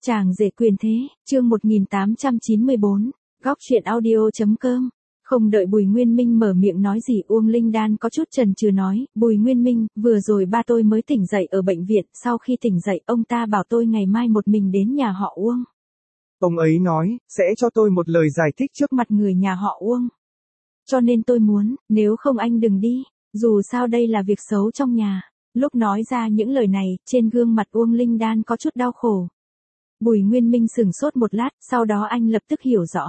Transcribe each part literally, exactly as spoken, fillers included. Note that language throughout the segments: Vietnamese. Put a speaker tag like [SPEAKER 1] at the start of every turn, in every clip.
[SPEAKER 1] Chàng rể quyền thế, chương một nghìn tám trăm chín mươi bốn, góc truyện audio.com. Không đợi Bùi Nguyên Minh mở miệng nói gì, Uông Linh Đan có chút chần chừ nói, Bùi Nguyên Minh, vừa rồi ba tôi mới tỉnh dậy ở bệnh viện, sau khi tỉnh dậy ông ta bảo tôi ngày mai một mình đến nhà họ Uông.
[SPEAKER 2] Ông ấy nói, sẽ cho tôi một lời giải thích trước
[SPEAKER 1] mặt người nhà họ Uông. Cho nên tôi muốn, nếu không anh đừng đi, dù sao đây là việc xấu trong nhà. Lúc nói ra những lời này, trên gương mặt Uông Linh Đan có chút đau khổ. Bùi Nguyên Minh sửng sốt một lát, sau đó anh lập tức hiểu rõ.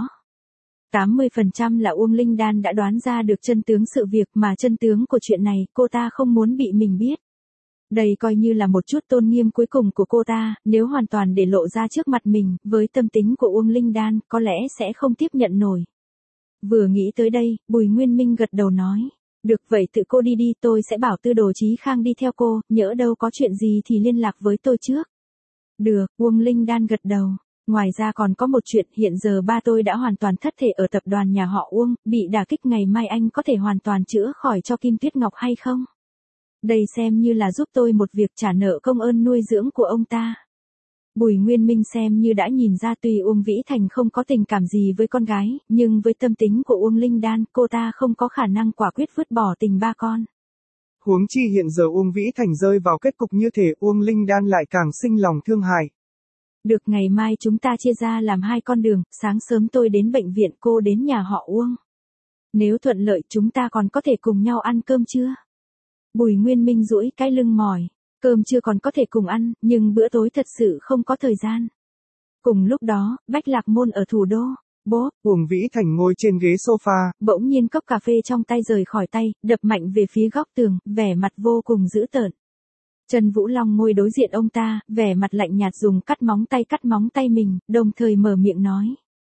[SPEAKER 1] tám mươi phần trăm là Uông Linh Đan đã đoán ra được chân tướng sự việc, mà chân tướng của chuyện này cô ta không muốn bị mình biết. Đây coi như là một chút tôn nghiêm cuối cùng của cô ta, nếu hoàn toàn để lộ ra trước mặt mình, với tâm tính của Uông Linh Đan, có lẽ sẽ không tiếp nhận nổi. Vừa nghĩ tới đây, Bùi Nguyên Minh gật đầu nói. Được vậy tự cô đi đi, tôi sẽ bảo Tư Đồ Chí Khang đi theo cô, nhỡ đâu có chuyện gì thì liên lạc với tôi trước. Được, Uông Linh Đan gật đầu. Ngoài ra còn có một chuyện, hiện giờ ba tôi đã hoàn toàn thất thể ở tập đoàn nhà họ Uông, bị đả kích, ngày mai anh có thể hoàn toàn chữa khỏi cho Kim Tuyết Ngọc hay không? Đây xem như là giúp tôi một việc trả nợ công ơn nuôi dưỡng của ông ta. Bùi Nguyên Minh xem như đã nhìn ra, tuy Uông Vĩ Thành không có tình cảm gì với con gái, nhưng với tâm tính của Uông Linh Đan, cô ta không có khả năng quả quyết vứt bỏ tình ba con.
[SPEAKER 2] Huống chi hiện giờ Uông Vĩ Thành rơi vào kết cục như thể Uông Linh Đan lại càng sinh lòng thương hại.
[SPEAKER 1] Được, ngày mai chúng ta chia ra làm hai con đường, sáng sớm tôi đến bệnh viện, cô đến nhà họ Uông. Nếu thuận lợi chúng ta còn có thể cùng nhau ăn cơm trưa. Bùi Nguyên Minh duỗi cái lưng mỏi, cơm trưa còn có thể cùng ăn, nhưng bữa tối thật sự không có thời gian. Cùng lúc đó, Bách Lạc Môn ở thủ đô. Bố,
[SPEAKER 2] Uông Vĩ Thành ngồi trên ghế sofa,
[SPEAKER 1] bỗng nhiên cốc cà phê trong tay rời khỏi tay, đập mạnh về phía góc tường, vẻ mặt vô cùng dữ tợn. Trần Vũ Long ngồi đối diện ông ta, vẻ mặt lạnh nhạt dùng cắt móng tay cắt móng tay mình, đồng thời mở miệng nói.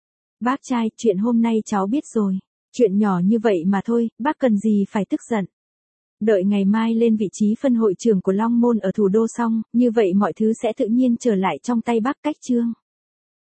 [SPEAKER 1] Bác trai, chuyện hôm nay cháu biết rồi. Chuyện nhỏ như vậy mà thôi, bác cần gì phải tức giận. Đợi ngày mai lên vị trí phân hội trưởng của Long Môn ở thủ đô xong, như vậy mọi thứ sẽ tự nhiên trở lại trong tay bác. Cách chương